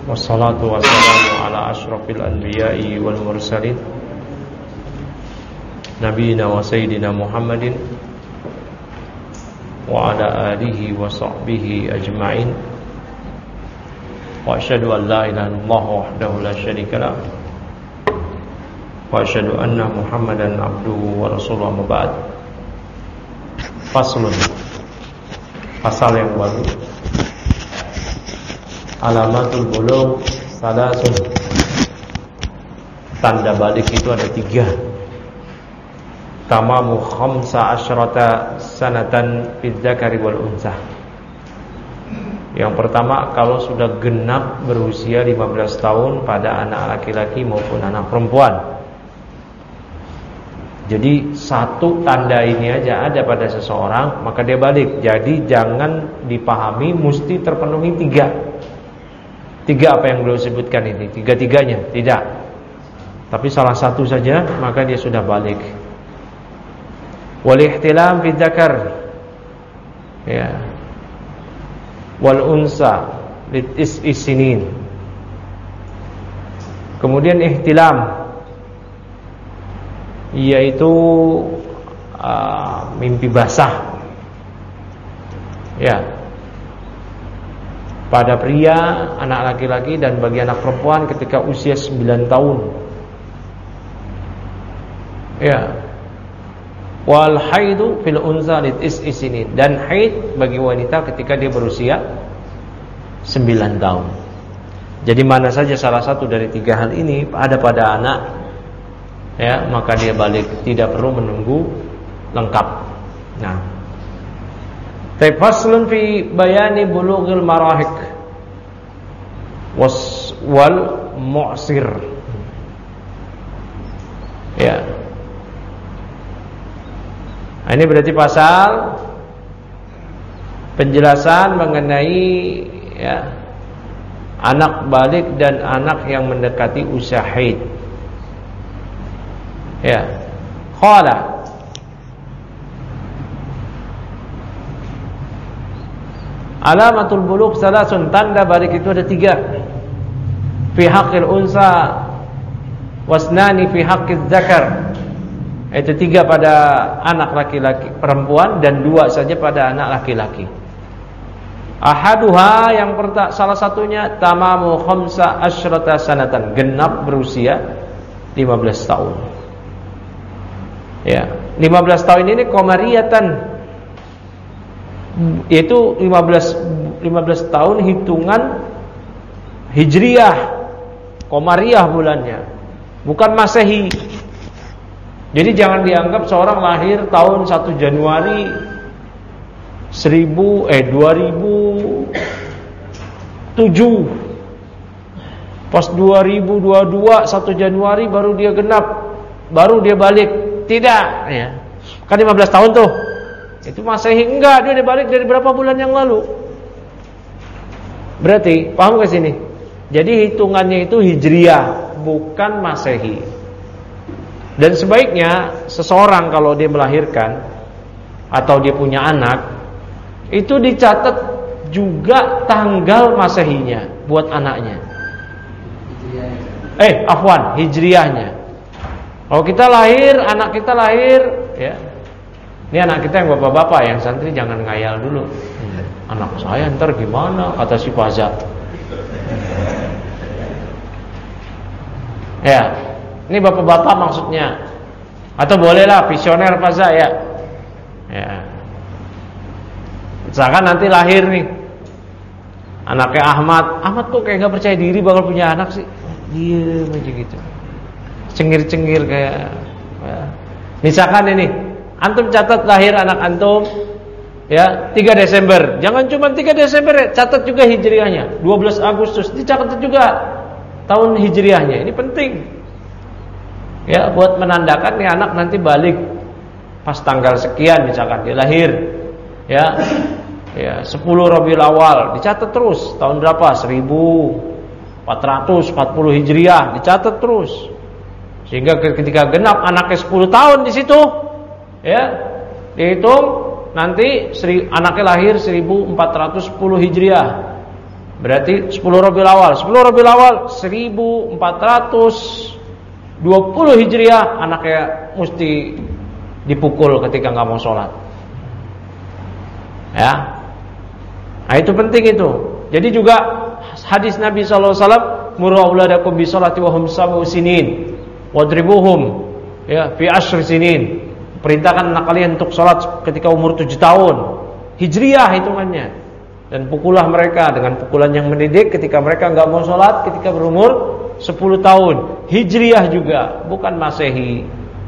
Wassalatu wassalamu ala asyrafil anbiya'i wal mursalin Nabiina wa sayyidina Muhammadin wa ala alihi wa sahbihi ajma'in. Wa asyhadu an la ilaha illallah wahdahu la syarika lah wa asyhadu anna Muhammadan abduhu wa rasuluhu, amma ba'd. Faslun, pasal yang baru. Alamatul bulugh salasun. Tanda balik itu ada 3. Tamamu khamsa asyrata sanatan fil dzakari wal unsa. Yang pertama, kalau sudah genap berusia 15 tahun pada anak laki-laki maupun anak perempuan. Jadi satu tanda ini aja ada pada seseorang, maka dia balik. Jadi jangan dipahami mesti terpenuhi 3 apa yang beliau sebutkan ini, 3-3-nya, tidak. Tapi salah satu saja, maka dia sudah balik. Wal ihtilam fi dzakar, ya, wal unsa litis isinin. Kemudian ihtilam, yaitu mimpi basah, ya, pada pria, anak laki-laki dan bagi anak perempuan ketika usia 9 tahun. Ya. Wal haidu fil unsa litis isinin, dan haid bagi wanita ketika dia berusia 9 tahun. Jadi mana saja salah satu dari 3 hal ini ada pada anak, ya, maka dia balik, tidak perlu menunggu lengkap. Nah, faslun fi bayani bulughil marahik wal mu'sir. Ya. Nah, ini berarti pasal penjelasan mengenai, ya, anak balik dan anak yang mendekati usia haid. Ya. Qala alamatul bulugh salasun, tanda balik itu ada 3. Fi haqqil unsa wasnani fi haqqiz zakar. Itu 3 pada anak laki-laki perempuan dan 2 saja pada anak laki-laki. Ahaduha, yang salah satunya tamamu khamsa asyrata sanatan, genap berusia 15 tahun. Ya, 15 tahun ini qamariyatan, yaitu 15 tahun hitungan hijriyah, qamariyah bulannya, bukan masehi. Jadi jangan dianggap seorang lahir tahun 1 Januari 2007, pas 2022 1 Januari baru dia genap, baru dia balik. Tidak, ya. Kan 15 tahun tuh. Itu masehi, enggak, dia balik dari berapa bulan yang lalu. Berarti paham ke sini? Jadi hitungannya itu hijriyah, bukan masehi. Dan sebaiknya seseorang kalau dia melahirkan atau dia punya anak, itu dicatat juga tanggal masehinya buat anaknya. Hijriyahnya. Kalau kita lahir, anak kita lahir, ya. Ini anak kita yang bapak-bapak, yang santri jangan ngayal dulu. Anak saya ntar gimana, kata si Faza. Ya, ini bapak-bapak maksudnya. Atau bolehlah visioner Faza, ya. Ya. Misalkan nanti lahir nih anaknya Ahmad kok kayak gak percaya diri bakal punya anak sih. Diem aja gitu, cengir-cengir kayak, ya. Misalkan ini antum catat lahir anak antum, ya, 3 Desember. Jangan cuma 3 Desember, ya, catat juga hijriahnya. 12 Agustus dicatat juga tahun hijriahnya. Ini penting, ya, buat menandakan nih anak nanti balik pas tanggal sekian, misalkan dia lahir, ya, 10 Rabiul Awal, dicatat terus tahun berapa, 1440 Hijriah, dicatat terus. Sehingga ketika genap anaknya 10 tahun di situ, ya, dihitung nanti anaknya lahir 1410 Hijriah. Berarti 10 Rabiul Awal. 10 Rabiul Awal 1420 Hijriah, anaknya mesti dipukul ketika nggak mau sholat. Ya, nah, itu penting itu. Jadi juga hadis Nabi SAW, muru auladakum bisolati wa hum sab'u sinin, wadribuhum ya fi ashr sinin. Perintahkan anak kalian untuk sholat ketika umur 7 tahun Hijriah hitungannya, dan pukullah mereka dengan pukulan yang mendidik ketika mereka nggak mau sholat ketika berumur 10 tahun Hijriah juga, bukan Masehi.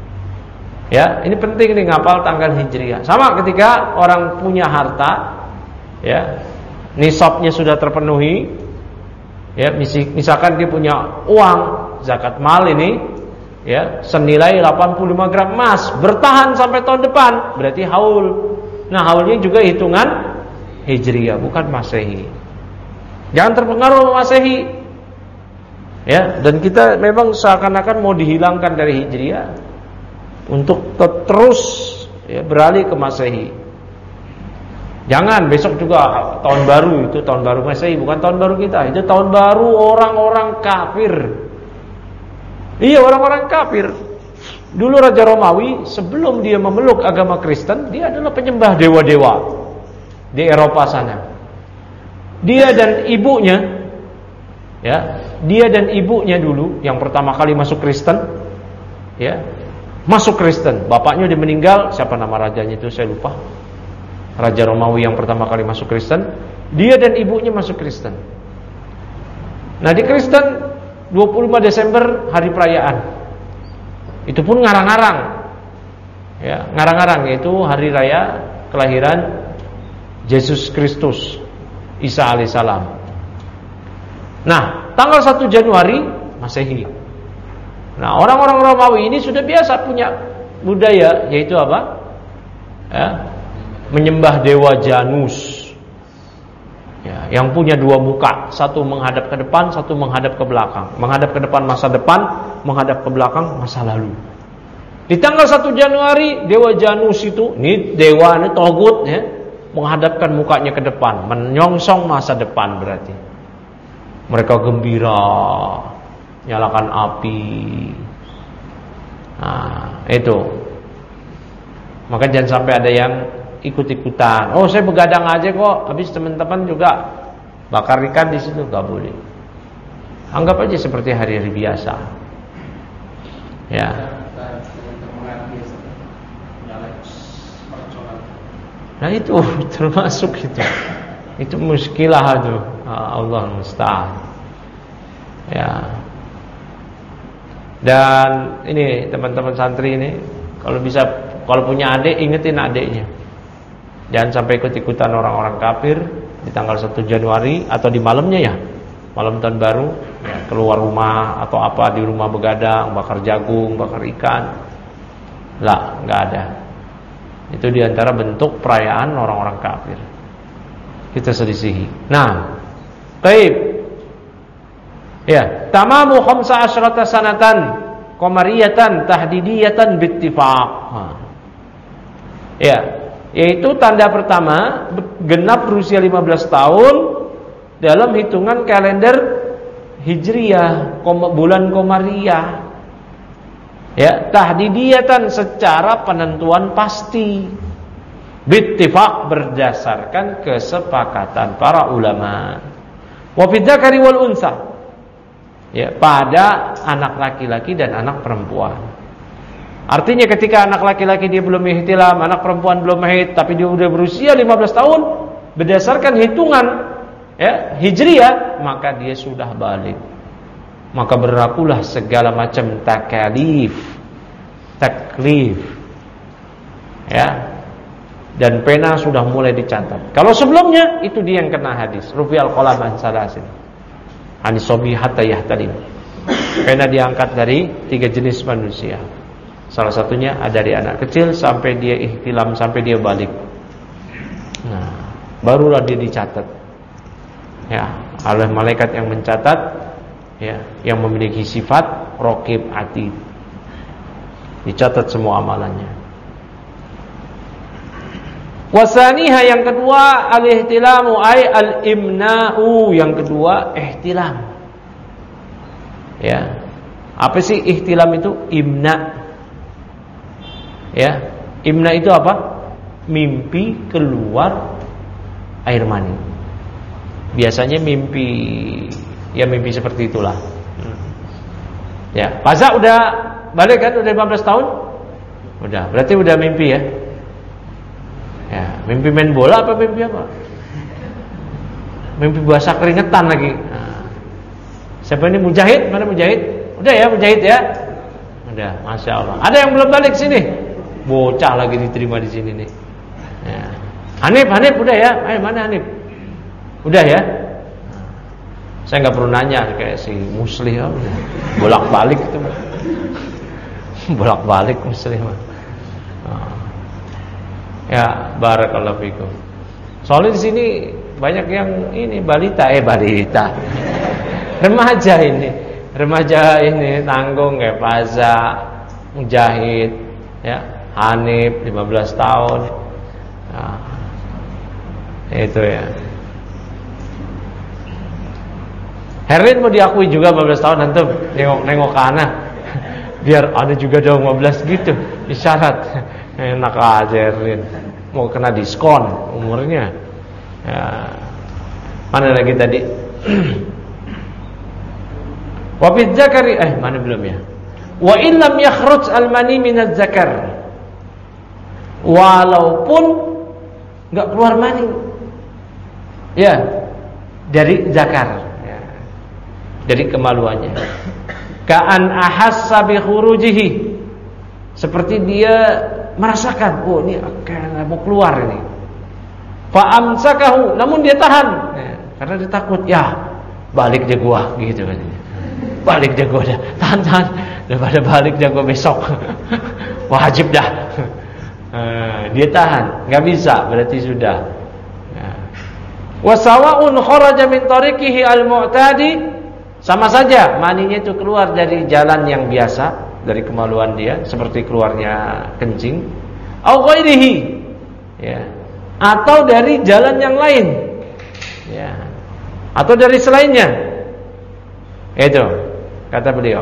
Ya, ini penting nih, ngapal tanggal Hijriah. Sama ketika orang punya harta, ya, nisabnya sudah terpenuhi, ya, misalkan dia punya uang zakat mal ini, ya, senilai 85 gram emas, bertahan sampai tahun depan, berarti haul. Nah, haulnya juga hitungan Hijriah, bukan Masehi. Jangan terpengaruh Masehi. Ya, dan kita memang seakan-akan mau dihilangkan dari Hijriah untuk terus ya, beralih ke Masehi. Jangan besok juga tahun baru, itu tahun baru Masehi, bukan tahun baru kita. Itu tahun baru orang-orang kafir. Iya, orang-orang kafir. Dulu Raja Romawi sebelum dia memeluk agama Kristen, dia adalah penyembah dewa-dewa di Eropa sana. Dia dan ibunya, ya, dia dan ibunya dulu yang pertama kali masuk Kristen, ya, masuk Kristen. Bapaknya udah meninggal, siapa nama rajanya itu saya lupa. Raja Romawi yang pertama kali masuk Kristen, dia dan ibunya masuk Kristen. Nah, di Kristen 25 Desember hari perayaan. Itu pun ngarang-ngarang. Ya, ngarang-ngarang, yaitu hari raya kelahiran Yesus Kristus, Isa alaihissalam. Nah, tanggal 1 Januari Masehi. Nah, orang-orang Romawi ini sudah biasa punya budaya, yaitu apa? Ya, menyembah dewa Janus. Ya, yang punya dua muka, satu menghadap ke depan, satu menghadap ke belakang. Menghadap ke depan masa depan, menghadap ke belakang masa lalu. Di tanggal 1 Januari dewa Janus itu, ini dewa ini togut ya, menghadapkan mukanya ke depan, menyongsong masa depan berarti. Mereka gembira, nyalakan api. Nah, itu. Maka jangan sampai ada yang ikut-ikutan. Oh, saya begadang aja kok, habis teman-teman juga bakar ikan di situ, nggak boleh. Anggap aja seperti hari-hari biasa. Ya. Nah, itu termasuk itu. Itu muskilah itu. Allah musta'an. Ya. Dan ini teman-teman santri ini, kalau bisa, kalau punya adik, ingetin adiknya. Jangan sampai ikut-ikutan orang-orang kafir di tanggal 1 Januari atau di malamnya ya, malam tahun baru, ya, keluar rumah atau apa, di rumah begadang, bakar jagung, bakar ikan. Lah, nggak ada. Itu diantara bentuk perayaan orang-orang kafir. Kita selisihi. Nah, baik. Ya, tamamu 15 sanatan qamariyatan tahdidiyatan bittifaq. Ya, yaitu tanda pertama genap berusia 15 tahun dalam hitungan kalender Hijriyah, bulan Qamariyah. Ya, tahdidiyatan secara penentuan pasti. Bittifaq berdasarkan kesepakatan para ulama. Wa bidzakari wal unsa. Ya, pada anak laki-laki dan anak perempuan. Artinya ketika anak laki-laki dia belum ihtilam, anak perempuan belum haid, tapi dia sudah berusia 15 tahun, berdasarkan hitungan ya, Hijriyah, maka dia sudah balik. Maka berlakulah segala macam taklif. Ya. Dan pena sudah mulai dicatat. Kalau sebelumnya itu dia yang kena hadis, rufi'al qalam an salasin. Anisobi hatta yahtalim. Pena diangkat dari 3 jenis manusia. Salah satunya ada dari anak kecil sampai dia ihtilam, sampai dia balik. Nah, barulah dia dicatat. Ya, oleh malaikat yang mencatat, ya, yang memiliki sifat raqib atid. Dicatat semua amalannya. Wasaniha yang kedua al-ihtilamu ay al-imna'u, yang kedua ihtilam. Ya. Apa sih ihtilam itu? Imna. Ya. Imna itu apa? Mimpi keluar air mani. Biasanya mimpi seperti itulah. Ya, Paza udah balik kan, udah 15 tahun? Udah, berarti udah mimpi ya. Ya, mimpi main bola apa mimpi apa? Mimpi basah keringetan lagi. Nah, siapa ini Mujahid? Mana Mujahid? Udah ya Mujahid ya? Udah, Masya Allah. Ada yang belum balik sini? Bocah lagi diterima di sini nih. Ya. Hanif udah ya? Ayo mana Hanif? Udah ya? Saya nggak perlu nanya kayak si Muslih, bolak-balik itu, bolak-balik Muslih. Ya, barakallahu fikum. Soalnya di sini banyak yang ini balita, remaja ini tanggung kayak Faza, Mujahid, ya, Hanif 15 tahun, nah, itu ya. Herlin mau diakui juga 15 tahun, antum nengok ke Ana, biar Ana juga dong 15 gitu, isyarat. Enak aja Herlin, mau kena diskon umurnya. Ya. Mana lagi tadi? Wa fi dzakari mana belum ya? Wa illam yakhruj al-mani min az-zakar. Walaupun enggak keluar mani. Ya, dari zakar. Ya. Dari kemaluannya. Ka'an ahassa bi khurujihi. Seperti dia merasakan, oh ini kayak mau keluar ini. Fa amsakahu, namun dia tahan. Ya, karena dia takut, ya balik dia gua gitu kan. Balik dia gua dah. Tahan daripada balik dia gua besok. Wajib dah. Dia tahan, enggak bisa, berarti sudah. Wa sawa'un kharaja min tariqihi al-mu'tadi, sama saja maninya itu keluar dari jalan yang biasa, dari kemaluan dia, seperti keluarnya kencing, au ghairihi, ya, atau dari jalan yang lain, ya, atau dari selainnya. Itu kata beliau,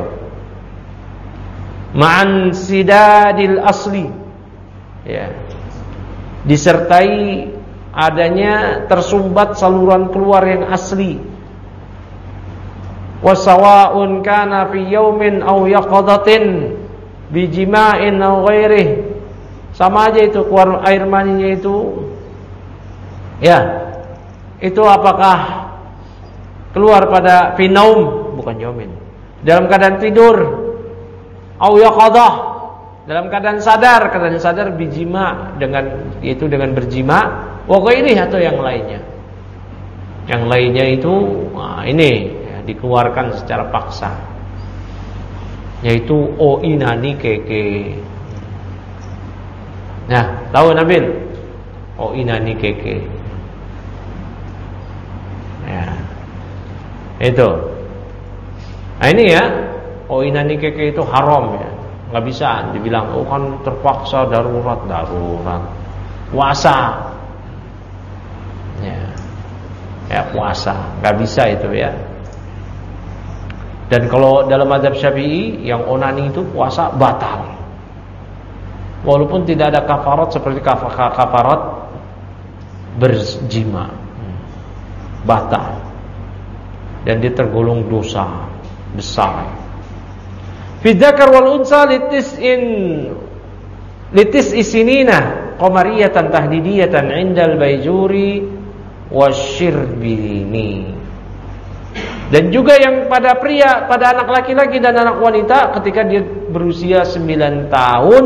ma'an sidadil asli, ya, disertai adanya tersumbat saluran keluar yang asli. Wasawa'un kana fi yaumin aw yaqadatin bi jima'in aw ghairihi, sama aja itu keluar air maninya itu, ya, itu apakah keluar pada fi naum, bukan yaumin, dalam keadaan tidur, aw yaqadah, dalam keadaan sadar bijima, dengan yaitu dengan berjima, wa ghairihi, atau yang lainnya. Yang lainnya itu ini dikeluarkan secara paksa, yaitu oinani keke. Nah, tahu Nabil? Oinani keke. Ya. Itu. Nah ini ya, oinani keke itu haram ya. Enggak bisa dibilang oh kan terpaksa darurat. Puasa. Ya, puasa. Enggak bisa itu ya. Dan kalau dalam mazhab Syafi'i yang onani itu puasa batal. Walaupun tidak ada kafarat seperti kafarat berjima. Batal. Dan dia tergolong dosa besar. Fi dzakar wal unsa litis isinina qamariyatan tahdidiyatan indal Baijuri wasyirbini. Dan juga yang pada pria, pada anak laki-laki dan anak wanita ketika dia berusia 9 tahun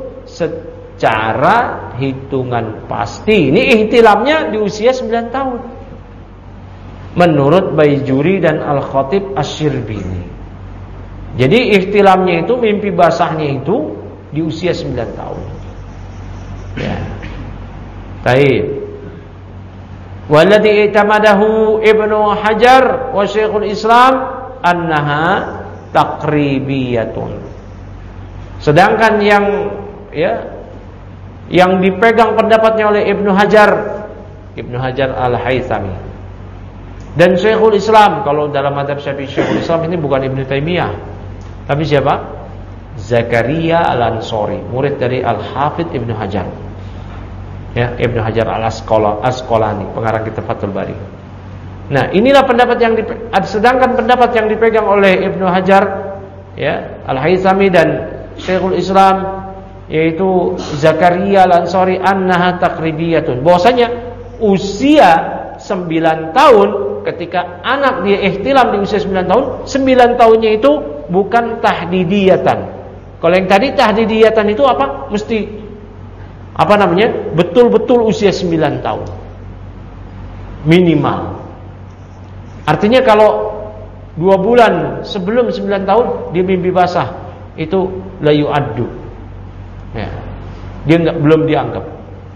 secara hitungan pasti. Ini ihtilamnya di usia 9 tahun. Menurut Baijuri dan Al-Khatib Asy-Syirbini. Jadi ihtilamnya itu, mimpi basahnya itu di usia 9 tahun. Ya. Baik. Walladhi i'tamadahu Ibnu Hajar wa Syekhul Islam annaha taqribiyatun. Sedangkan yang ya yang dipegang pendapatnya oleh Ibnu Hajar Al-Haythami dan Syekhul Islam. Kalau dalam madzhab Syafi'i, Syekhul Islam ini bukan Ibnu Taimiyah, tapi siapa? Zakaria Al-Ansari, murid dari Al-Hafidz Ibnu Hajar. Ya, Ibnu Hajar Al-Asqalani, pengarang kitab Fathul Bari. Nah, inilah pendapat yang sedangkan pendapat yang dipegang oleh Ibnu Hajar, ya, Al-Haythami dan Syekhul Islam, yaitu Zakaria Al-Ansari, annaha taqribiyatun, bahwasanya usia 9 tahun ketika anak dia ihtilam di usia 9 tahun, 9 tahunnya itu bukan tahdidiyatan. Kalau yang tadi tahdidiyatan itu apa? Mesti betul-betul usia 9 tahun minimal. Artinya kalau 2 bulan sebelum 9 tahun dia mimpi basah, itu la yu'addu. Ya. Dia belum dianggap.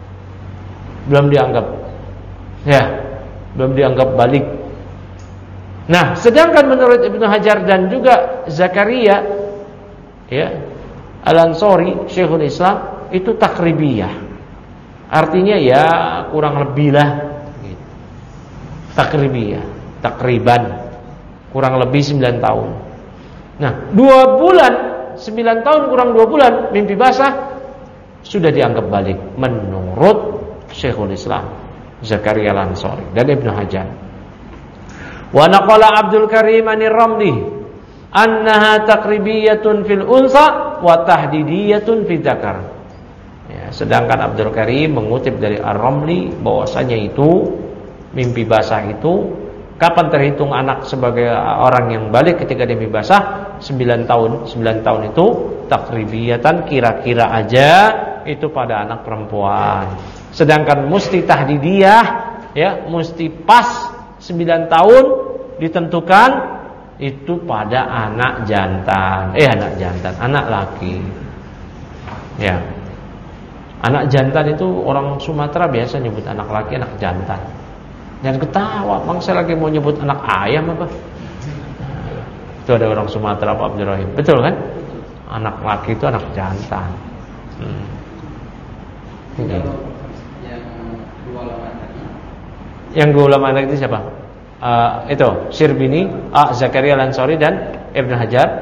Ya, belum dianggap balik. Nah, sedangkan menurut Ibnu Hajar dan juga Zakaria, ya, Al-Ansari, Syekhul Islam, itu takribiyah. Artinya ya kurang lebih lah gitu. Takribiyah, takriban, kurang lebih 9 tahun. Nah, 2 bulan, 9 tahun kurang 2 bulan mimpi basah sudah dianggap balik menurut Syekhul Islam Zakaria Al-Ansari dan Ibnu Hajar. Wa naqala Abdul Karim Ar-Ramli annaha taqribiyatun fil unsa wa tahdidiyatun fil dzakar. Ya, sedangkan Abdul Karim mengutip dari Ar-Ramli bahwasanya itu mimpi basah itu kapan terhitung anak sebagai orang yang balik ketika dia mimpi basah? 9 tahun. 9 tahun itu takribiyatan, kira-kira aja itu pada anak perempuan. Sedangkan musti tahdidiyah, ya, musti pas 9 tahun ditentukan itu pada anak jantan. Anak laki. Ya. Anak jantan itu orang Sumatera biasa nyebut anak laki anak jantan. Jangan ketawa, bang, saya lagi mau nyebut anak ayam apa? Itu ada orang Sumatera, Pak Abdurrahim. Betul kan? Anak laki itu anak jantan. Yang dua ulama tadi siapa? Itu Syirbini, Zakaria Al-Ansari dan Ibnu Hajar.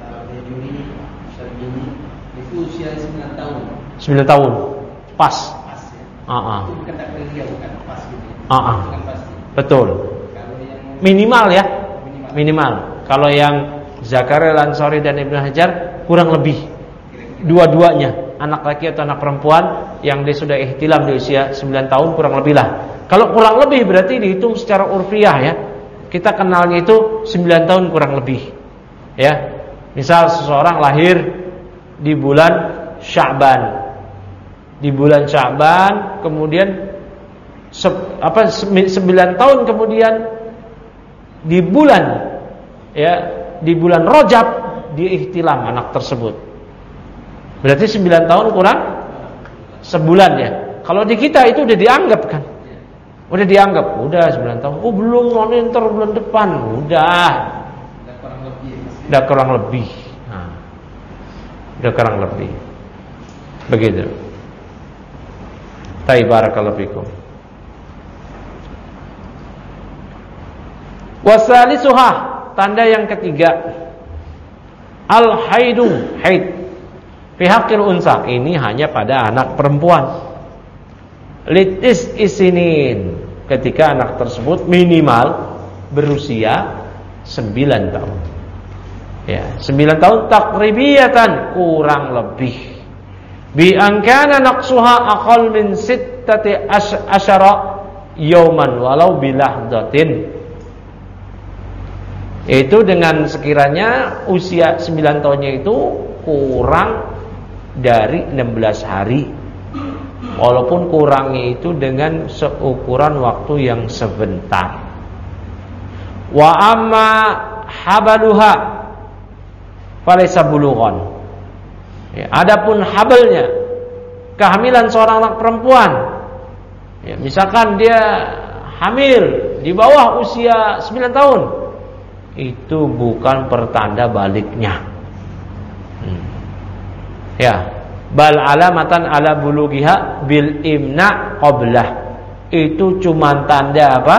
Itu usia 9 tahun. 9 tahun. Pas. Itu bukan takribiyah, bukan pas gitu. Bukan pasti. Betul. Kalau yang minimal ya. Minimal. Kalau yang Zakaria Al-Ansari dan Ibnu Hajar kurang lebih dua-duanya, anak laki atau anak perempuan yang dia sudah ihtilam di usia 9 tahun kurang lebih lah. Kalau kurang lebih berarti dihitung secara urfiah ya. Kita kenalnya itu 9 tahun kurang lebih. Ya. Misal seseorang lahir di bulan Sya'ban. Di bulan Sya'ban kemudian 9 tahun kemudian di bulan Rajab dia ihtilam anak tersebut. Berarti 9 tahun kurang sebulan ya. Kalau di kita itu udah dianggap kan. Udah 9 tahun. Oh, belum, ntar bulan depan. Udah kurang lebih. Nah, udah kurang lebih. Begitu. Barakallahu fikum. Wasalisuha, tanda yang ketiga, al-haidu, haid fi haqqil unsa, ini hanya pada anak perempuan. Litis isinin, ketika anak tersebut minimal berusia 9 tahun. Ya, 9 tahun takribiyatan, kurang lebih. Bi angkana naqsuha aqal min 16 yauman walau bilahdatin. Itu dengan sekiranya usia 9 tahunnya itu kurang dari 16 hari. Walaupun kurangnya itu dengan seukuran waktu yang sebentar. Wa amma habaluha falaysa bulughan. Ya, adapun habalnya, kehamilan seorang anak perempuan, ya, misalkan dia hamil di bawah usia 9 tahun, itu bukan pertanda baliknya. Ya, Bal alamatan ala bulughiha bil imna qablah. Itu cuma tanda apa?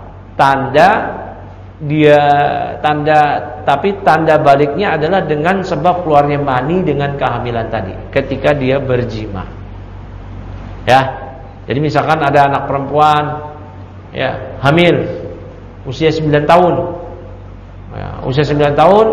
Tapi tanda baliknya adalah dengan sebab keluarnya mani dengan kehamilan tadi, ketika dia berjima. Ya. Jadi misalkan ada anak perempuan ya, hamil usia 9 tahun. Ya, usia 9 tahun,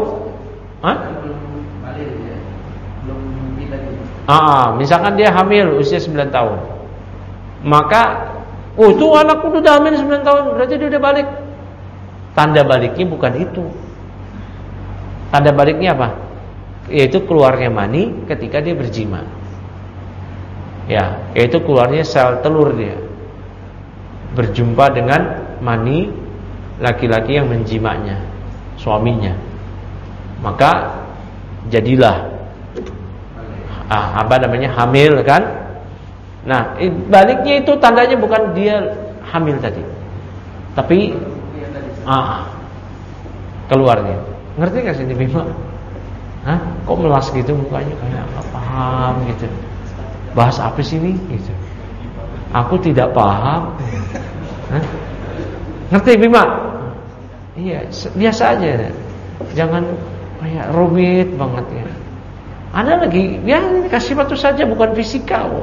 misalkan dia hamil usia 9 tahun. Maka itu anak udah hamil 9 tahun, berarti dia udah balik. Tanda baliknya bukan itu. Tanda baliknya apa? Yaitu keluarnya mani ketika dia berjima. Ya, yaitu keluarnya sel telur dia berjumpa dengan mani laki-laki yang menjimanya, suaminya. Maka jadilah hamil kan? Nah, baliknya itu tandanya bukan dia hamil tadi, tapi keluarnya. Ngerti gak sih ini Bima? Kok melas gitu mukanya, kayak gak paham gitu. Bahas apa sih ini? Gitu. Aku tidak paham. Ngerti Bima? Iya, biasa aja. Jangan kayak rumit banget ya. Ada lagi, ya kasih batu saja, bukan fisika kok.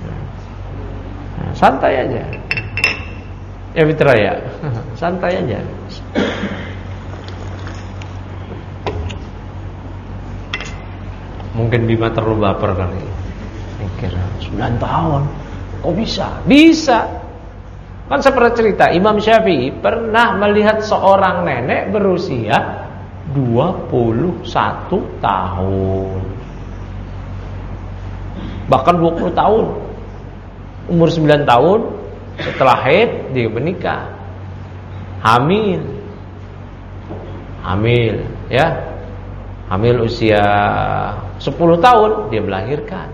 Santai aja. Ya Fitra ya. Santai aja. Mungkin Bima terlalu baper kali. Mikir 9 tahun kok bisa? Bisa. Kan saya pernah cerita, Imam Syafi'i pernah melihat seorang nenek berusia 21 tahun. Bahkan 20 tahun. Umur 9 tahun setelah haid dia menikah. Hamil ya. Hamil usia 10 tahun dia melahirkan.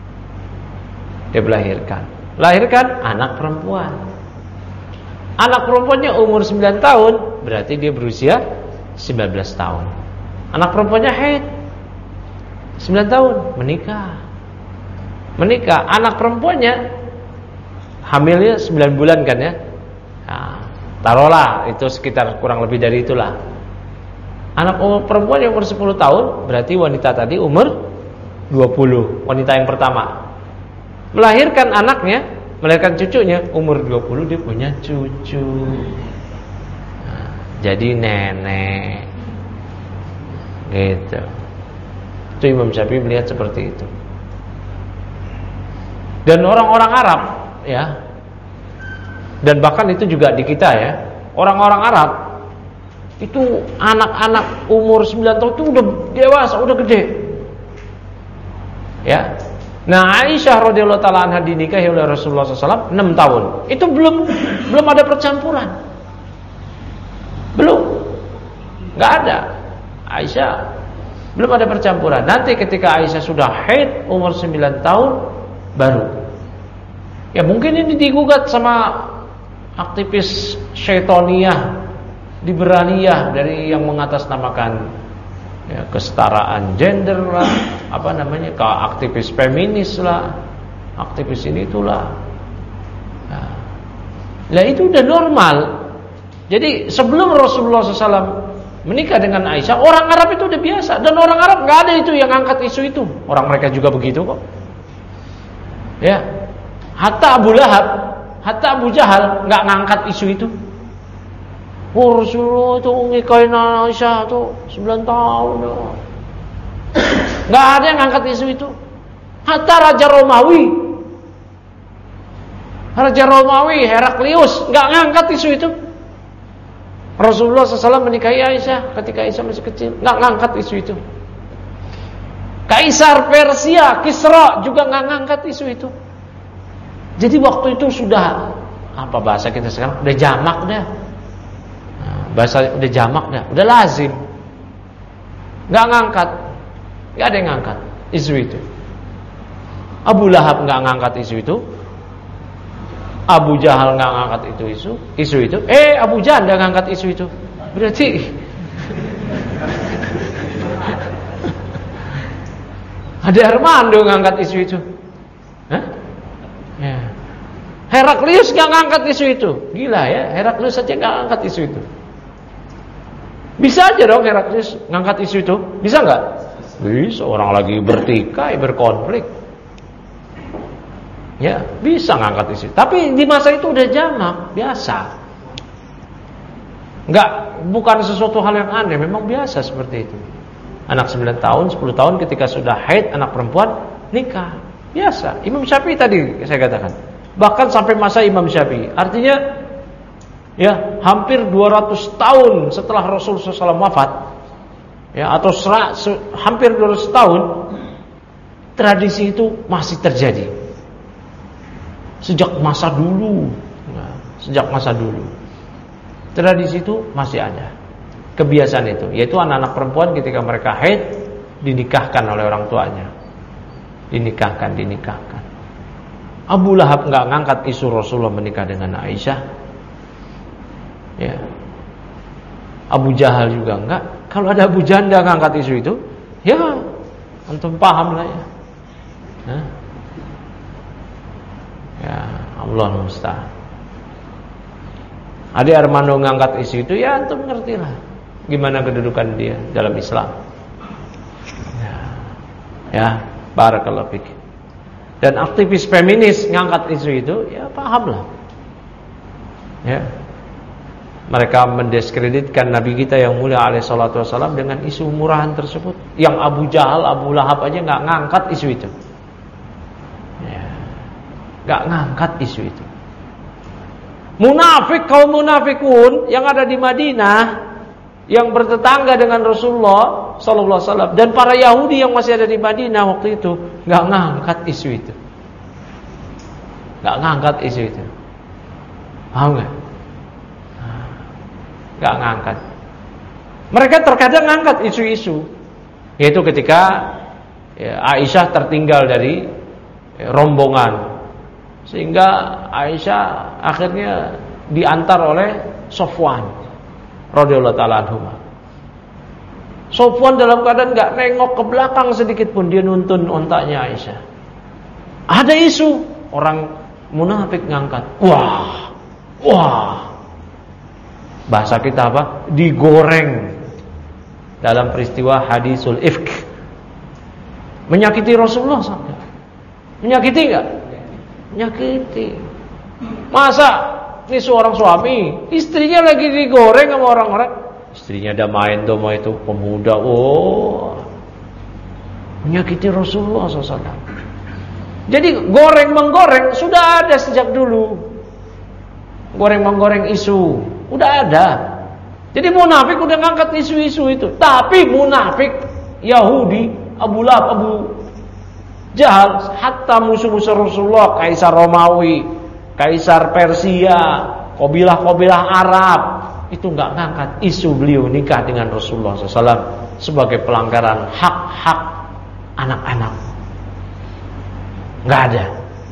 Lahirkan anak perempuan. Anak perempuannya umur 9 tahun, berarti dia berusia 19 tahun. Anak perempuannya haid 9 tahun, menikah. Anak perempuannya hamilnya 9 bulan kan ya. Nah, taruhlah itu sekitar kurang lebih dari itulah. Anak perempuan yang umur 10 tahun, berarti wanita tadi umur 20, wanita yang pertama. Melahirkan anaknya, melahirkan cucunya, umur 20 dia punya cucu. Nah, jadi nenek. Gitu. Itu Imam Syafi'i melihat seperti itu. Dan orang-orang Arab ya, dan bahkan itu juga di kita ya, orang-orang Arab itu anak-anak umur 9 tahun itu udah dewasa, udah gede. Ya. Nah, Aisyah radhiyallahu taala anha dinikahi oleh Rasulullah SAW 6 tahun. Itu belum ada percampuran. Belum. Enggak ada. Aisyah belum ada percampuran. Nanti ketika Aisyah sudah haid umur 9 tahun baru. Ya mungkin ini digugat sama aktivis syaitoniyah, liberaliyah dari yang mengatasnamakan ya, kesetaraan gender lah, aktivis feminis lah, aktivis ini itulah. Nah, itu udah normal. Jadi sebelum Rasulullah SAW menikah dengan Aisyah, orang Arab itu udah biasa. Dan orang Arab nggak ada itu yang angkat isu itu. Orang mereka juga begitu kok. Ya, hatta Abu Lahab, hatta Abu Jahal nggak ngangkat isu itu. Rasulullah itu ngikahin Aisyah tuh 9 tahun. Nggak ada yang ngangkat isu itu. Hatta Raja Romawi Heraklius nggak ngangkat isu itu. Rasulullah SAW menikahi Aisyah ketika Aisyah masih kecil, nggak ngangkat isu itu. Kaisar Persia Kisra juga nggak ngangkat isu itu. Jadi waktu itu sudah apa bahasa kita sekarang udah jamak dah. Bahasa udah jamak dah, udah lazim. Nggak ngangkat, nggak ada yang ngangkat isu itu. Abu Lahab nggak ngangkat isu itu, Abu Jahal nggak ngangkat isu itu. Abu Jahal nggak ngangkat isu itu. Berarti Ada Armando ngangkat isu itu. Hah? Ya. Heraklius nggak ngangkat isu itu. Gila ya, Heraklius saja nggak ngangkat isu itu. Bisa aja dong Heraklius ngangkat isu itu. Bisa nggak? Bisa, orang lagi bertikai, berkonflik. Ya, bisa ngangkat isu. Tapi di masa itu udah jamak, biasa. Bukan sesuatu hal yang aneh, memang biasa seperti itu. Anak 9 tahun, 10 tahun ketika sudah haid, anak perempuan nikah. Biasa. Imam Syafi'i tadi saya katakan. Bahkan sampai masa Imam Syafi'i. Artinya ya, hampir 200 tahun setelah Rasulullah SAW wafat, ya, atau hampir 200 tahun, tradisi itu masih terjadi. Sejak masa dulu, tradisi itu masih ada. Kebiasaan itu, yaitu anak-anak perempuan ketika mereka haid dinikahkan oleh orang tuanya. Dinikahkan. Abu Lahab nggak ngangkat isu Rasulullah menikah dengan Aisyah. Ya. Abu Jahal juga enggak. Kalau ada Abu Janda ngangkat isu itu, ya antum paham lah ya. Nah. Ya, Allah musta'an. Ade Armando ngangkat isu itu, ya antum ngertilah gimana kedudukan dia dalam Islam. Ya, barakallahu fik. Dan aktivis feminis ngangkat isu itu, ya pahamlah. Ya. Mereka mendiskreditkan Nabi kita yang mulia alaihi salatu wasallam dengan isu murahan tersebut. Yang Abu Jahal, Abu Lahab aja nggak ngangkat isu itu. Ya. Nggak ngangkat isu itu. Munafik, kaum munafikun yang ada di Madinah, yang bertetangga dengan Rasulullah sallallahu alaihi wasallam, dan para Yahudi yang masih ada di Madinah waktu itu, nggak ngangkat isu itu. Nggak ngangkat isu itu. Paham nggak? Nggak ngangkat. Mereka terkadang ngangkat isu-isu, yaitu ketika Aisyah tertinggal dari rombongan, sehingga Aisyah akhirnya diantar oleh Sofwan radhiyallahu ta'ala anhu. Sofwan dalam keadaan nggak nengok ke belakang sedikit pun, dia nuntun ontaknya Aisyah. Ada isu, orang munafik ngangkat. Wah. Bahasa kita apa? Digoreng dalam peristiwa hadisul ifk. Menyakiti Rasulullah sampai. Menyakiti enggak? Menyakiti. Masa ini seorang suami, istrinya lagi digoreng sama orang-orang. Istrinya ada main doma itu pemuda. Menyakiti Rasulullah SAW. Jadi goreng-menggoreng sudah ada sejak dulu. Goreng-menggoreng isu udah ada. Jadi munafik udah ngangkat isu-isu itu. Tapi munafik Yahudi, Abu Lahab, Abu Jahal, hatta musuh-musuh Rasulullah, Kaisar Romawi, Kaisar Persia, kabilah-kabilah Arab, itu nggak ngangkat isu beliau nikah dengan Rasulullah SAW sebagai pelanggaran hak-hak anak-anak. Nggak ada.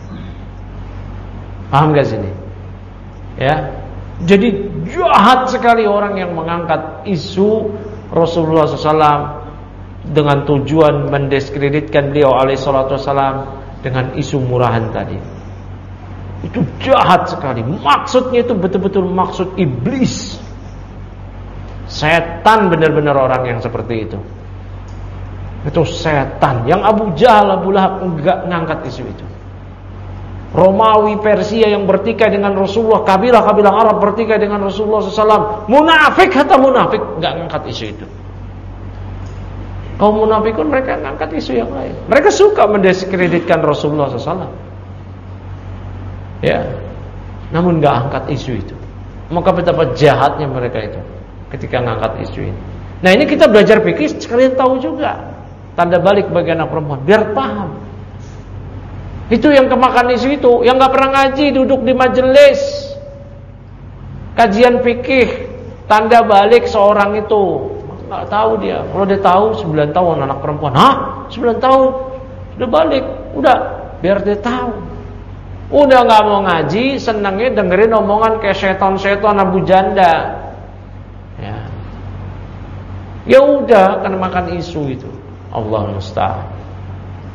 Paham gak sini? Ya. Jadi jahat sekali orang yang mengangkat isu Rasulullah SAW dengan tujuan mendiskreditkan beliau alaihi salatu wasallam dengan isu murahan tadi. Itu jahat sekali. Maksudnya itu betul-betul maksud iblis. Setan benar-benar orang yang seperti itu. Itu setan. Yang Abu Jahal, Abu Lahab enggak ngangkat isu itu. Romawi, Persia yang bertikai dengan Rasulullah, kabilah-kabilah Arab bertikai dengan Rasulullah SAW, munafik kata munafik, nggak ngangkat isu itu. Kaum munafikun mereka ngangkat isu yang lain. Mereka suka mendiskreditkan Rasulullah SAW. Ya, namun nggak angkat isu itu. Maka betapa jahatnya mereka itu ketika ngangkat isu ini. Nah ini kita belajar fikih sekalian tahu juga tanda balik bagi anak perempuan, biar paham. Itu yang kemakan isu itu, yang gak pernah ngaji duduk di majelis kajian fikih, tanda balik seorang itu gak tahu dia. Kalau dia tahu 9 tahun anak perempuan, 9 tahun sudah balik, udah biar dia tahu. Udah gak mau ngaji, senangnya dengerin omongan kayak setan-setan Abu Janda. Ya udah, kena makan isu itu. Allah musta'an.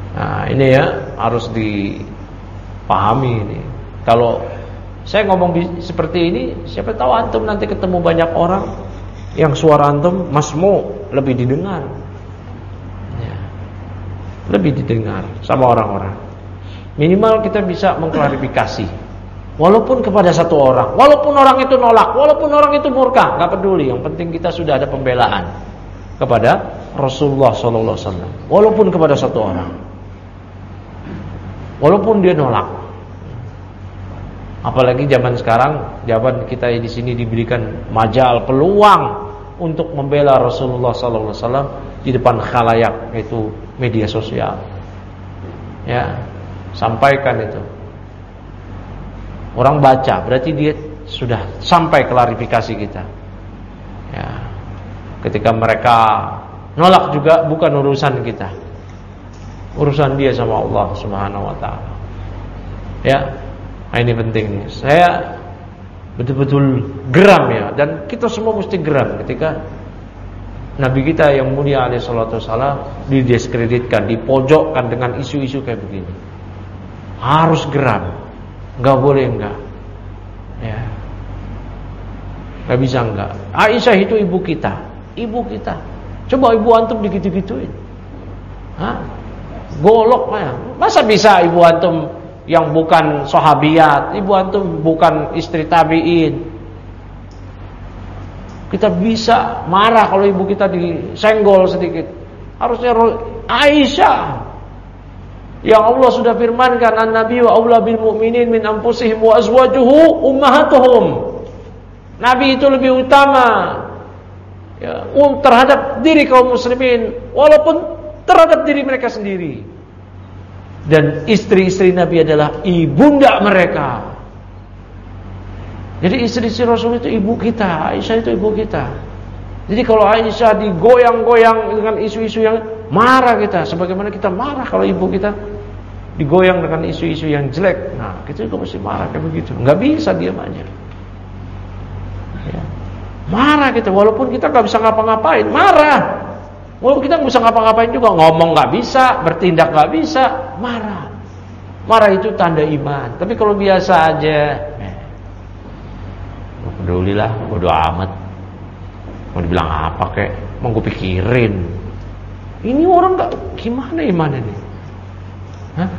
Nah, ini ya harus dipahami ini. Kalau saya ngomong seperti ini, siapa tahu antum nanti ketemu banyak orang yang suara antum masmu lebih didengar. Ya. Lebih didengar sama orang-orang. Minimal kita bisa mengklarifikasi. Walaupun kepada satu orang, walaupun orang itu nolak, walaupun orang itu murka, enggak peduli. Yang penting kita sudah ada pembelaan kepada Rasulullah sallallahu alaihi wasallam. Walaupun kepada satu orang. Walaupun dia nolak. Apalagi zaman sekarang, zaman kita di sini diberikan majal, peluang untuk membela Rasulullah sallallahu alaihi wasallam di depan khalayak, yaitu media sosial. Ya, sampaikan itu. Orang baca, berarti dia sudah sampai klarifikasi kita. Ya. Ketika mereka nolak juga bukan urusan kita. Urusan dia sama Allah Subhanahu wa taala. Ya. Nah, ini penting nih. Saya betul-betul geram ya, dan kita semua mesti geram ketika Nabi kita yang mulia alaihi salatu wasallam didiskreditkan, dipojokkan dengan isu-isu kayak begini. Harus geram. Enggak boleh enggak. Ya. Enggak bisa enggak. Aisyah itu ibu kita. Ibu kita. Coba ibu antum digitu-gituin. Hah? Golok ya. Masa bisa ibu antum yang bukan sahabiyat, ibu antum bukan istri tabi'in. Kita bisa marah kalau ibu kita disenggol sedikit. Harusnya Aisyah yang Allah sudah firmankan, an-nabi wa aula bil mu'minin min anfusihim wa azwajuhu ummahatuhum. Nabi itu lebih utama ya, terhadap diri kaum muslimin walaupun terhadap diri mereka sendiri. Dan istri-istri Nabi adalah ibunda mereka. Jadi istri-istri Rasul itu ibu kita, Aisyah itu ibu kita. Jadi kalau Aisyah digoyang-goyang dengan isu-isu yang marah kita, sebagaimana kita marah kalau ibu kita digoyang dengan isu-isu yang jelek. Nah, kita juga mesti marah kayak begitu. Enggak bisa diam aja. Ya. Marah kita, walaupun kita enggak bisa ngapa-ngapain, marah. Walaupun kita enggak bisa ngapa-ngapain juga, ngomong enggak bisa, bertindak enggak bisa, marah. Marah itu tanda iman. Tapi kalau biasa aja, pedulilah, bodo amat. Mau dibilang apa kek, mau gue pikirin. Ini orang gak, gimana imannya nih? Hah?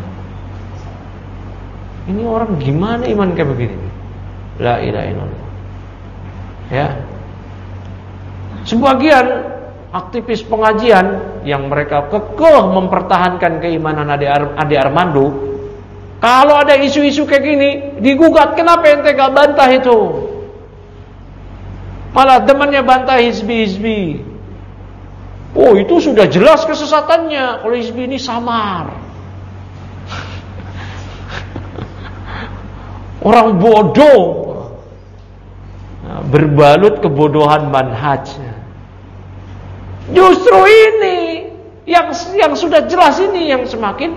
Ini orang gimana iman kayak begini? La ilaha illallah. Ya. Sebagian aktivis pengajian yang mereka kekeh mempertahankan keimanan Ade Armando, kalau ada isu-isu kayak gini digugat, kenapa ente gak bantah itu? Malah temannya bantah hizbi-hizbi. Oh, itu sudah jelas kesesatannya. Kalau hizbi ini samar. Orang bodoh, nah, berbalut kebodohan manhajnya. Justru ini yang sudah jelas ini yang semakin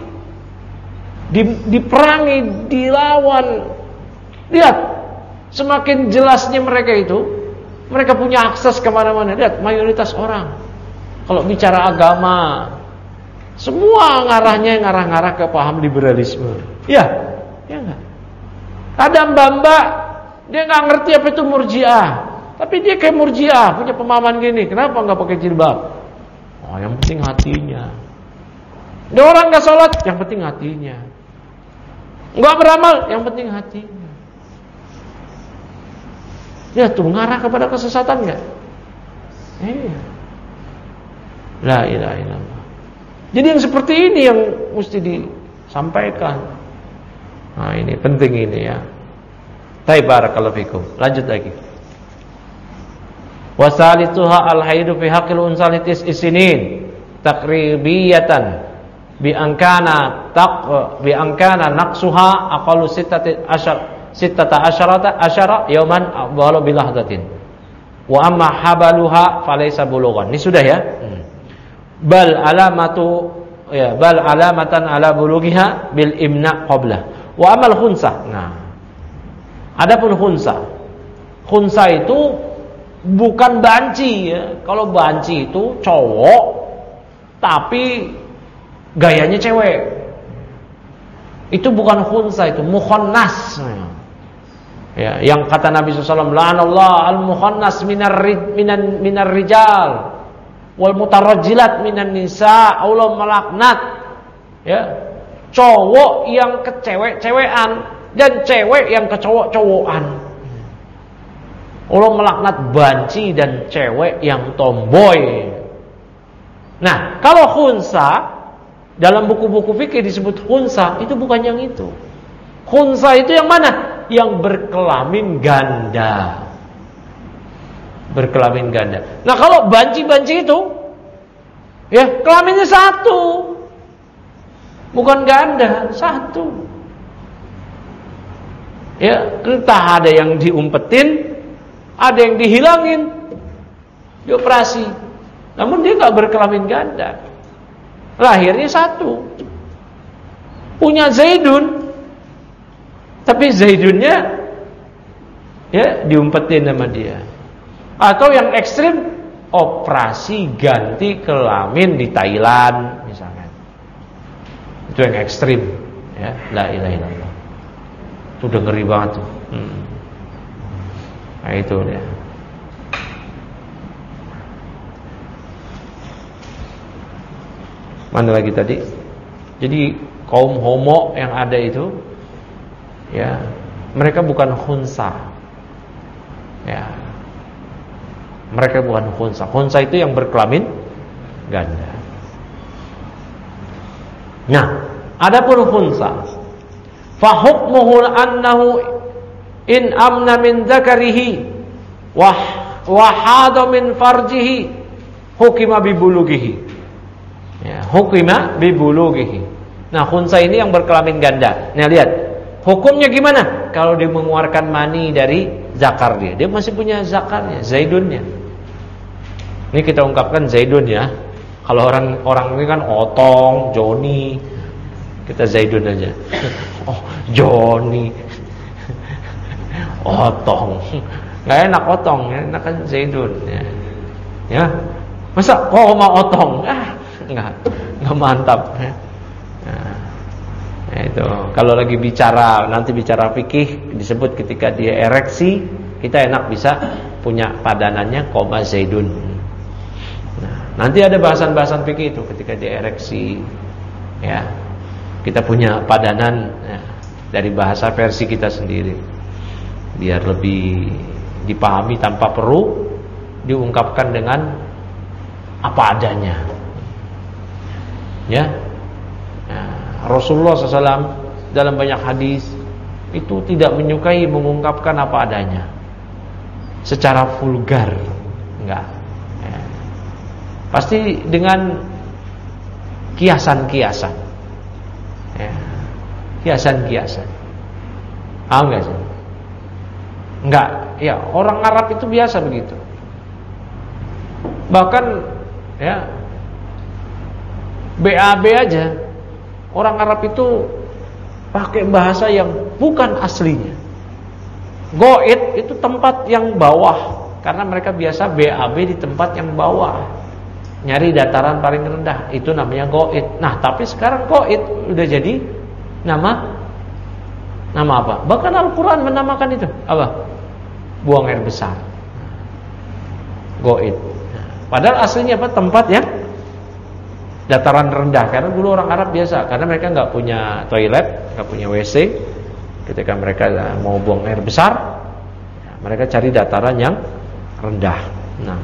diperangi, dilawan. Lihat, semakin jelasnya mereka itu, mereka punya akses kemana-mana. Lihat, mayoritas orang kalau bicara agama, semua ngarah-ngarah ke paham liberalisme. Ya enggak. Ada mbak-mbak, dia nggak ngerti apa itu murjiah, tapi dia kayak murjiah, punya pemahaman gini. Kenapa nggak pakai jilbab? Oh, yang penting hatinya. Ada orang nggak sholat, yang penting hatinya. Nggak beramal, yang penting hatinya. Ya tuh mengarah kepada kesesatan enggak? Iya. La ilaha illallah. Jadi yang seperti ini yang mesti disampaikan. Nah, ini penting ini ya. Baik, barakallahu fikum. Lanjut lagi. Wasalituha al-haidu fi haqqil unsalitis isinin takribiyatan bi angkana naqsuha aqallu sittata asyara yauman walau bilahdatin wa amma habaluha falaysa bulughan. Ini sudah ya. Bal alamatan ala bulughiha bil imna qabla wa amal khunsa. Nah, adapun khunsa itu bukan banci ya. Kalau banci itu cowok tapi gayanya cewek. Itu bukan khunsa, itu mukhannas. Ya, yang kata Nabi SAW, la'anallah al-mukhannas minar rijal wal mutarajjilat minan nisa. Allah melaknat ya, cowok yang kecewek-cewekan dan cewek yang kecowok-cowokan. Allah melaknat banci dan cewek yang tomboy. Nah, kalau khunsa dalam buku-buku fikih disebut khunsa, itu bukan yang itu. Khunsa itu yang mana? Yang berkelamin ganda. Berkelamin ganda. Nah, kalau banci-banci itu ya kelaminnya satu. Bukan ganda, satu. Ya, entah ada yang diumpetin, ada yang dihilangin, dioperasi. Namun dia enggak berkelamin ganda. Lahirnya satu. Punya Zaidun. Tapi Zaidunnya ya diumpetin sama dia. Atau yang ekstrim, operasi ganti kelamin di Thailand misalnya. Itu yang ekstrim ya, la ilaha illallah. Itu udah ngeri banget tuh. Nah itu dia. Mana lagi tadi? Jadi kaum homo yang ada itu ya, mereka bukan khunsa. Ya. Mereka bukan khunsa. Khunsa itu yang berkelamin ganda. Nah, adapun khunsa, fa hukmuhu annahu in amna min dzakarihi wa hada min farjihi hukima bi bulughihi. Ya, hukima bi bulughihi. Nah, khunsa ini yang berkelamin ganda. Nah, lihat. Hukumnya gimana? Kalau dia mengeluarkan mani dari zakar dia masih punya zakarnya, zaidunnya. Ini kita ungkapkan zaidun ya. Kalau orang ini kan otong, Joni. Kita zaidun aja. Oh, Joni. Otong. Enggak enak otong, enak kan zaidun ya. Ya. Masa kok mau otong? Enggak mantap ya. Nah, itu kalau lagi nanti bicara fikih disebut ketika dia ereksi, kita enak bisa punya padanannya koma zaidun. Nah, nanti ada bahasan-bahasan fikih itu ketika dia ereksi ya. Kita punya padanan ya, dari bahasa versi kita sendiri. Biar lebih dipahami tanpa perlu diungkapkan dengan apa adanya. Ya. Nah, Rasulullah SAW dalam banyak hadis itu tidak menyukai mengungkapkan apa adanya secara vulgar, enggak. Ya. Pasti dengan kiasan-kiasan. Ya. Kiasan-kiasan. Enggak sih? Enggak. Ya, orang Arab itu biasa begitu. Bahkan ya BAB aja. Orang Arab itu pakai bahasa yang bukan aslinya. Goit itu tempat yang bawah, karena mereka biasa BAB di tempat yang bawah, nyari dataran paling rendah, itu namanya goit. Nah, tapi sekarang goit udah jadi nama apa? Bahkan Al-Quran menamakan itu apa? Buang air besar. Goit. Padahal aslinya apa? Tempat yang dataran rendah. Karena dulu orang Arab biasa, karena mereka nggak punya toilet, nggak punya WC. Ketika mereka mau buang air besar, mereka cari dataran yang rendah. Nah,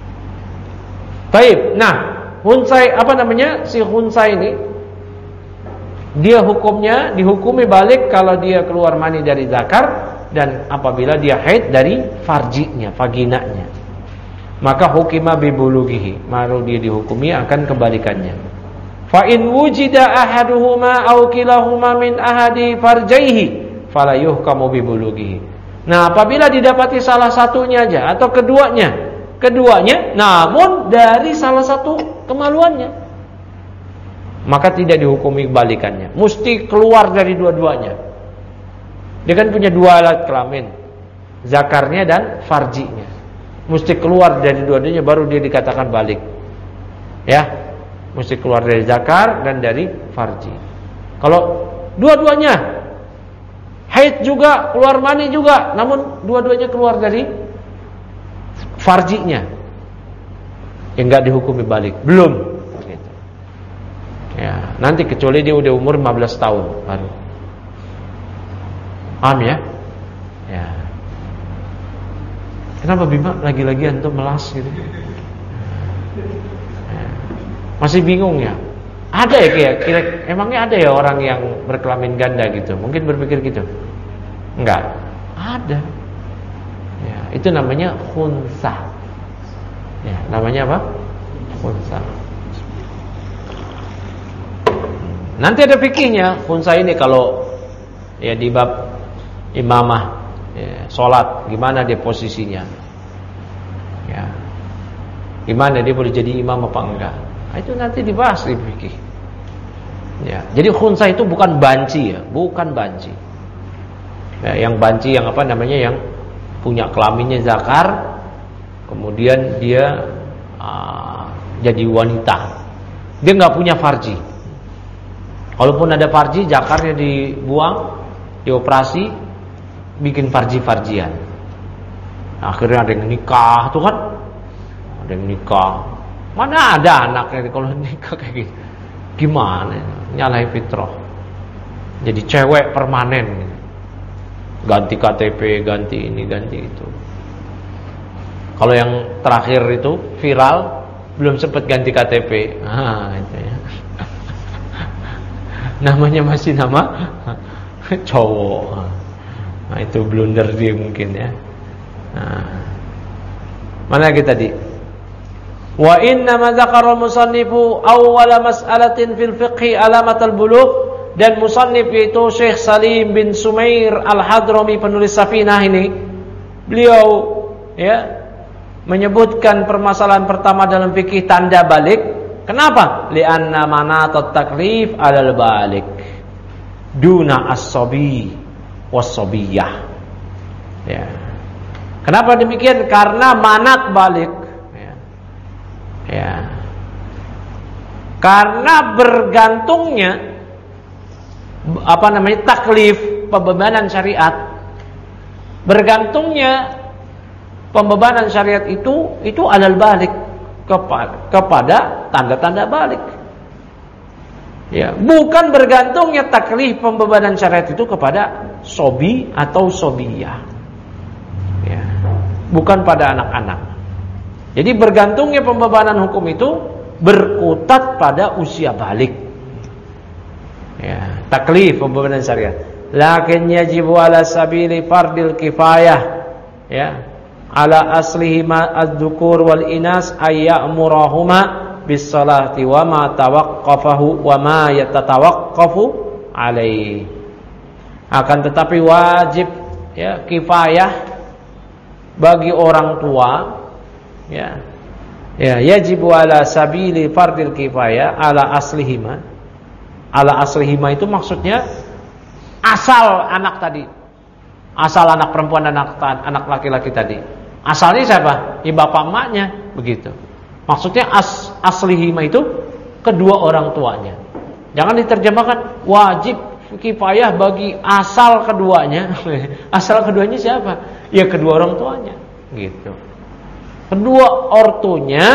baik. Nah, hunsai apa namanya? Si hunsai ini, dia hukumnya dihukumi balik kalau dia keluar mani dari zakar dan apabila dia haid dari farjinya, vaginanya. Maka hukima bibulughihi, baru dia dihukumi akan kebalikannya. Fa in wujida ahaduhuma aw kilahuma min ahadi farjaihi fala yuhkamu bibulughihi. Nah, apabila didapati salah satunya aja atau keduanya namun dari salah satu kemaluannya, maka tidak dihukumi kebalikannya. Mesti keluar dari dua-duanya. Dia kan punya dua alat kelamin, zakarnya dan farjinya. Mesti keluar dari dua-duanya baru dia dikatakan balik. Ya. mesti keluar dari zakar dan dari farji. Kalau dua-duanya haid juga, keluar mani juga, namun dua-duanya keluar dari farjinya, yang enggak dihukumi balik, belum. Gitu. Ya, nanti kecuali dia udah umur 15 tahun baru. Paham ya? Ya. Kenapa Bima lagi-lagi antum melas gitu? Ya. Masih bingung ya? Ada ya kira emangnya ada ya orang yang berkelamin ganda gitu? Mungkin berpikir gitu. Enggak. Ada. Ya, itu namanya khunsa. Ya, namanya apa? Khunsa. Nanti ada fikihnya khunsa ini kalau ya di bab imamah, ya, sholat, gimana dia posisinya? Ya. Gimana dia boleh jadi imam apa enggak? Nah, itu nanti dibahas di fikih. Ya, jadi khunsa itu bukan banci ya, bukan banci. Ya, yang banci yang apa namanya, yang punya kelaminnya zakar, kemudian dia jadi wanita. Dia nggak punya farji. Kalaupun ada farji, zakarnya dibuang, dioperasi, bikin farji-farjian. Akhirnya ada yang nikah tuh kan, ada yang nikah. Mana ada anaknya kalau nikah kayak gitu? Gimana? Nyalahi fitrah. Jadi cewek permanen. Ganti KTP, ganti ini, ganti itu. Kalau yang terakhir itu viral, belum sempat ganti KTP. Itu ya. Namanya masih nama cowok. Nah, itu blunder dia mungkin ya. Nah. Mana lagi tadi? Wa inna ma dzakara al-musannifu awwala mas'alatin fil fiqhi alamat al-bulugh, dan musannif yaitu Syekh Salim bin Sumair Al-Hadrami penulis Safinah ini, beliau ya menyebutkan permasalahan pertama dalam fikih tanda balik. Kenapa? Li'anna manat at-taklif 'alal balik duna as-sabi was-sabiyah. Ya. Kenapa demikian? Karena manat balik. Ya. Karena bergantungnya apa namanya taklif, pembebanan syariat. Bergantungnya pembebanan syariat itu alal balik, kepada tanda-tanda balik. Ya, bukan bergantungnya taklif pembebanan syariat itu kepada sobi atau sobiyah. Ya, bukan pada anak-anak. Jadi bergantungnya pembebanan hukum itu berkutat pada usia balik. Ya, taklif pembebanan syariat. Lakin yajibu ala sabili fardil kifayah. Ya, ala aslihima az-dzukur wal inas ayyamurahuma bis salati wa ma tawaqqafahu wa ma yatatawaqqafu alaihi. Akan tetapi wajib ya kifayah bagi orang tua. Ya, yajibu ala sabili fardil kifayah ala aslihima. Ala aslihima itu maksudnya asal anak tadi, asal anak perempuan dan anak laki-laki tadi. Asalnya siapa? Ya bapak emaknya, begitu. Maksudnya aslihima itu kedua orang tuanya. Jangan diterjemahkan wajib kifayah bagi asal keduanya. Asal keduanya siapa? Ya kedua orang tuanya, gitu. Kedua ortunya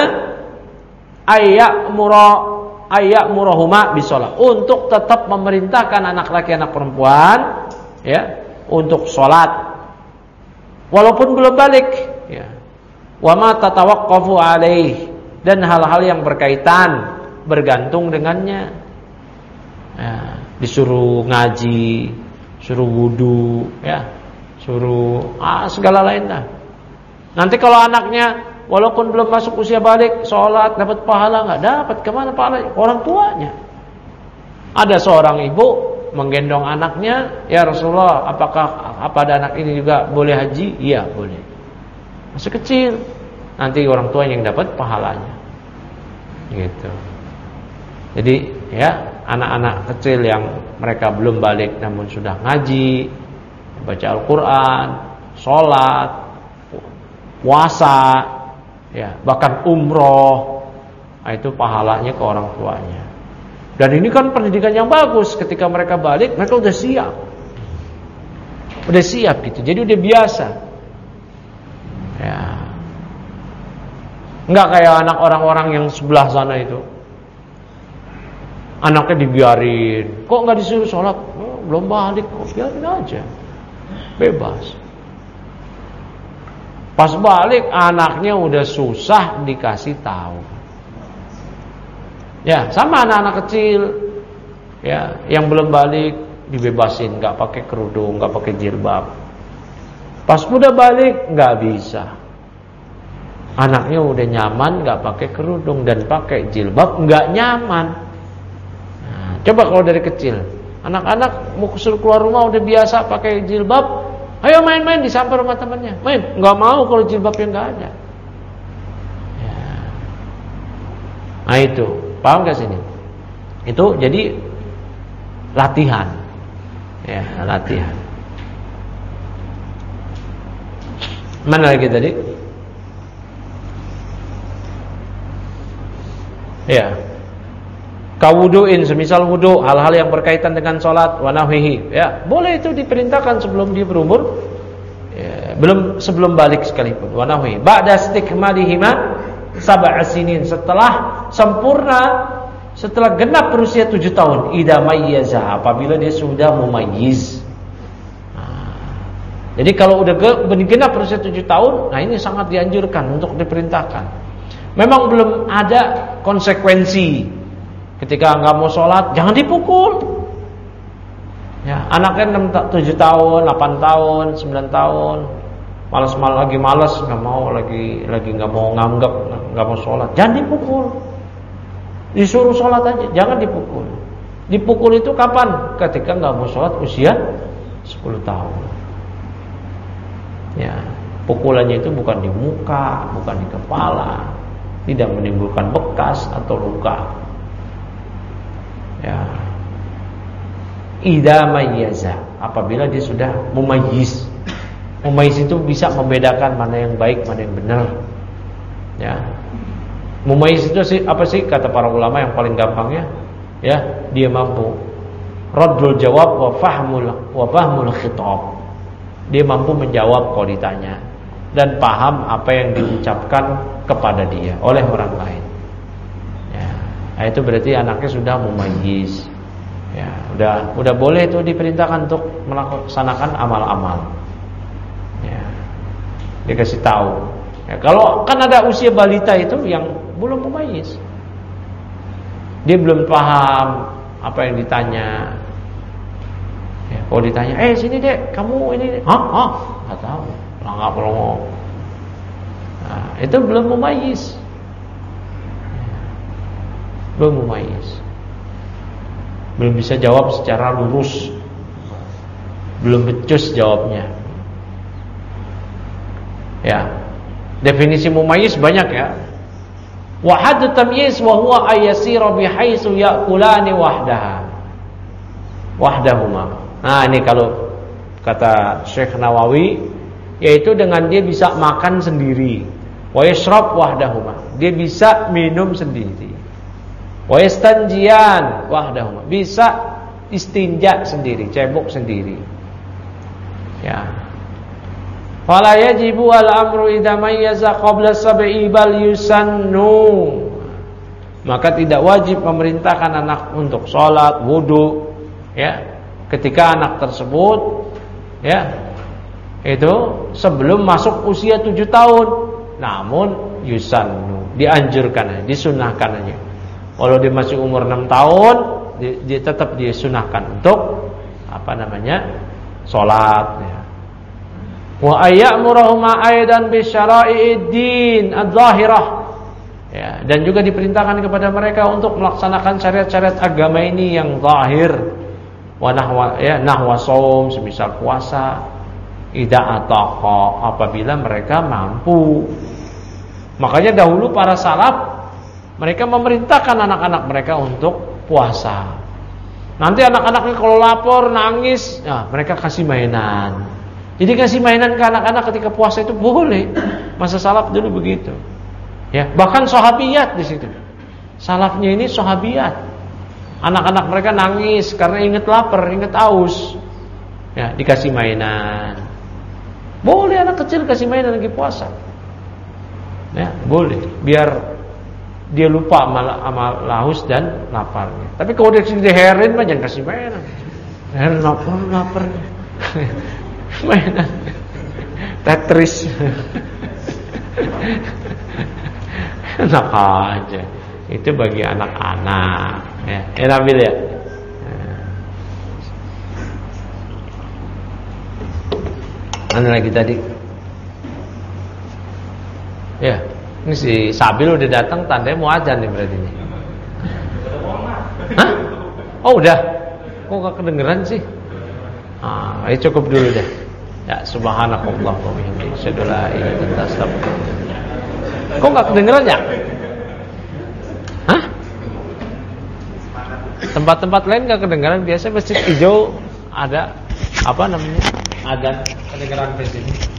ayyamurahuma bisolat, untuk tetap memerintahkan anak laki anak perempuan ya untuk sholat walaupun belum balik ya. Wa ma tatawaqqafu alaih, dan hal-hal yang berkaitan bergantung dengannya ya, disuruh ngaji, suruh wudu ya, suruh segala lain dah. Nanti kalau anaknya walaupun belum masuk usia balik, sholat dapat pahala nggak? Dapat. Kemana pahala? Orang tuanya. Ada seorang ibu menggendong anaknya, ya Rasulullah, apakah pada anak ini juga boleh haji? Iya boleh. Masih kecil. Nanti orang tua yang dapat pahalanya. Gitu. Jadi ya anak-anak kecil yang mereka belum balik namun sudah ngaji, baca Al-Quran, sholat, puasa, ya bahkan umroh, Nah, itu pahalanya ke orang tuanya. Dan ini kan pendidikan yang bagus. Ketika mereka balik, mereka udah siap. Udah siap gitu. Jadi udah biasa. Ya. Enggak kayak anak orang-orang yang sebelah sana itu. Anaknya dibiarin. Kok enggak disuruh sholat? Oh, belum balik. Kok biarin aja. Bebas. Pas balik anaknya udah susah dikasih tahu. Ya, sama anak-anak kecil. Ya, yang belum balik dibebasin, enggak pakai kerudung, enggak pakai jilbab. Pas udah balik enggak bisa. Anaknya udah nyaman enggak pakai kerudung dan pakai jilbab enggak nyaman. Coba kalau dari kecil, anak-anak mau suruh keluar rumah udah biasa pakai jilbab, ayo main-main di samping rumah temannya, main, nggak mau kalau jilbabnya nggak ada. Ya. Nah itu, paham gak sini? Itu jadi latihan, ya latihan. Mana lagi tadi? Ya. Kawuduin, semisal wudu, hal-hal yang berkaitan dengan sholat, wanahwihi, ya boleh itu diperintahkan sebelum dia berumur, ya, sebelum balik sekalipun. Wanahwihi. Ba'da istikmalihima sab'a sinin, setelah sempurna, setelah genap berusia 7 tahun, idza mayyaza, apabila dia sudah mumayyiz. Jadi kalau udah genap berusia 7 tahun, nah ini sangat dianjurkan untuk diperintahkan. Memang belum ada konsekuensi. Ketika nggak mau sholat, jangan dipukul. Ya, anaknya 7 tahun, 8 tahun, 9 tahun, lagi malas, nggak mau lagi nggak mau nganggap, nggak mau sholat, jangan dipukul. Disuruh sholat aja, jangan dipukul. Dipukul itu kapan? Ketika nggak mau sholat usia 10 tahun. Ya, pukulannya itu bukan di muka, bukan di kepala, tidak menimbulkan bekas atau luka. Ya. Idza mayyaza, apabila dia sudah mumayyiz. Mumayyiz itu bisa membedakan mana yang baik, mana yang benar. Ya. Mumayyiz itu apa sih kata para ulama yang paling gampangnya? Ya, dia mampu raddul jawab wa fahmul khitab. Dia mampu menjawab kalau ditanya dan paham apa yang diucapkan kepada dia oleh orang lain. Nah, itu berarti anaknya sudah mumayyiz. Ya, udah boleh itu diperintahkan untuk melaksanakan amal-amal. Ya. Dikasih tahu. Ya, kalau kan ada usia balita itu yang belum mumayyiz. Dia belum paham apa yang ditanya. Ya, kalau ditanya, sini dek, kamu ini, nggak tahu, nggak perlu. Nah, itu belum mumayyiz. Belum mumayyiz. Belum bisa jawab secara lurus. Belum becus jawabnya. Ya. Definisi mumayyiz banyak ya. Wa haddu tamyiz wa huwa ayyasira bihaitsu ya'kulani wahdahuma. Nah, ini kalau kata Syekh Nawawi, yaitu dengan dia bisa makan sendiri. Wa yashrab wahdahuma. Dia bisa minum sendiri. Wa yastanjian wahdahuma, bisa istinja sendiri, cebok sendiri. Ya. Fala yajibu al-amru idza mayyaza qabla sab'i bal yusannu. Maka tidak wajib memerintahkan anak untuk sholat, wudu, ya, ketika anak tersebut, ya, itu sebelum masuk usia 7 tahun. Namun yusannu, dianjurkan, disunahkan aja. Kalau dia masih umur 6 tahun, dia tetap disunahkan untuk sholat. Ya. Wa ayyamurahuma aidan bi syara'i'id din adz-dzahirah. Ya, dan juga diperintahkan kepada mereka untuk melaksanakan syariat-syariat agama ini yang zahir. Wa nahwa shaum, semisal puasa, idza ataqa, apabila mereka mampu. Makanya dahulu para salaf mereka memerintahkan anak-anak mereka untuk puasa. Nanti anak-anaknya kalau lapor, nangis, mereka kasih mainan. Jadi kasih mainan ke anak-anak ketika puasa itu boleh. Masa salaf dulu begitu. Ya, bahkan sahabiyat di situ. Salafnya ini sahabiat. Anak-anak mereka nangis karena ingat lapar, ingat aus. Ya, dikasih mainan. Boleh anak kecil kasih mainan lagi puasa. Ya, boleh. Biar dia lupa sama haus dan laparnya. Tapi kalau dia diherin mah jangan kasih mainan. Herin lapar. Mainan Tetris. Enak aja. Itu bagi anak-anak ya. Nabil ya. Mana lagi tadi? Ya, ini si Sabil udah datang, tandanya mau azan nih berarti ini. Hah? Oh udah. Kok gak kedengeran sih? Ayo cukup dulu deh. Ya, subhanakallah wa bihamdika asyhadu an la ilaha illa anta astaghfiruka. Kok gak kedengeran ya? Hah? Tempat-tempat lain gak kedengeran. Biasa Masjid Hijau ada apa namanya? Adzan kedengeran di sini.